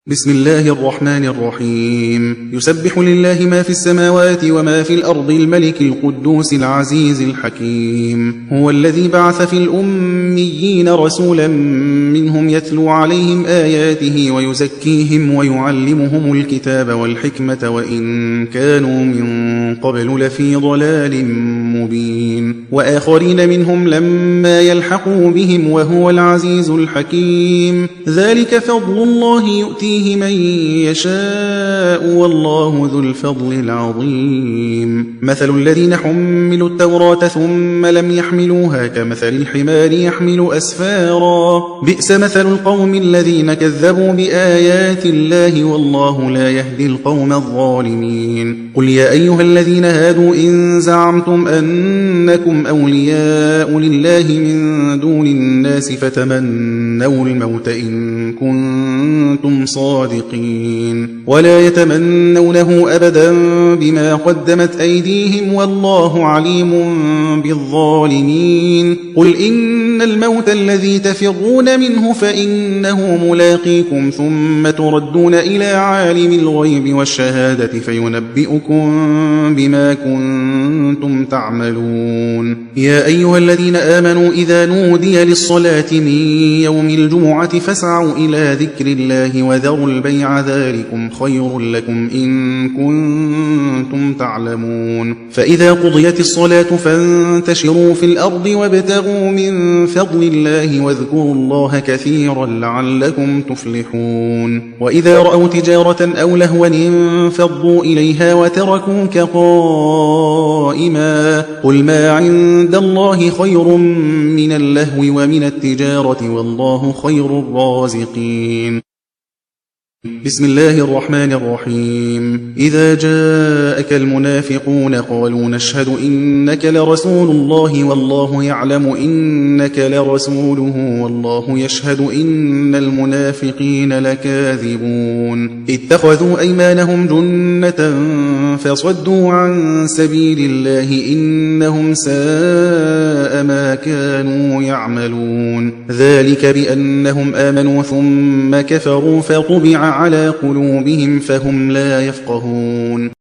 بسم الله الرحمن الرحيم يسبح لله ما في السماوات وما في الأرض الملك القدوس العزيز الحكيم هو الذي بعث في الأميين رسولا منهم يتلو عليهم آياته ويزكيهم ويعلمهم الكتاب والحكمة وإن كانوا من قبل لفي ضلال مبين وآخرين منهم لما يلحقوا بهم وهو العزيز الحكيم ذلك فضل الله يؤتيه من يشاء والله ذو الفضل العظيم مثل الذين حملوا التوراة ثم لم يحملوها كمثل الحمار يحمل أسفارا بئس مثل القوم الذين كذبوا بآيات الله والله لا يهدي القوم الظالمين قل يا أيها الذين هادوا إن زعمتم أنكم أولياء لله من دون الناس فتمنوا الموت إن كنتم صادقين ولا يتمنونه أبدا بما قدمت أيديهم والله عليم بالظالمين قل إن الموت الذي تفرون منه فإنه ملاقيكم ثم تردون إلى عالم الغيب والشهادة فينبئكم بما كنتم تعملون يا أيها الذين آمنوا إذا نودي للصلاة من يوم الجمعة فاسعوا إلى ذكر الله وذروا البيع ذلكم خير لكم إن كنتم تعلمون فإذا قضيت الصلاة فانتشروا في الأرض وابتغوا من فضل الله واذكروا الله كثيرا لعلكم تفلحون وإذا رأوا تجارة أو لهوا انفضوا إليها وتركوك قائما قل ما عند الله خير من اللهو ومن التجارة والله خير الرازقين بسم الله الرحمن الرحيم إذا جاءك المنافقون قالوا نشهد إنك لرسول الله والله يعلم إنك لرسوله والله يشهد إن المنافقين لكاذبون اتخذوا أيمانهم جنة فصدوا عن سبيل الله إنهم ساء ما كانوا يعملون ذلك بأنهم آمنوا ثم كفروا فطبع على قلوبهم فهم لا يفقهون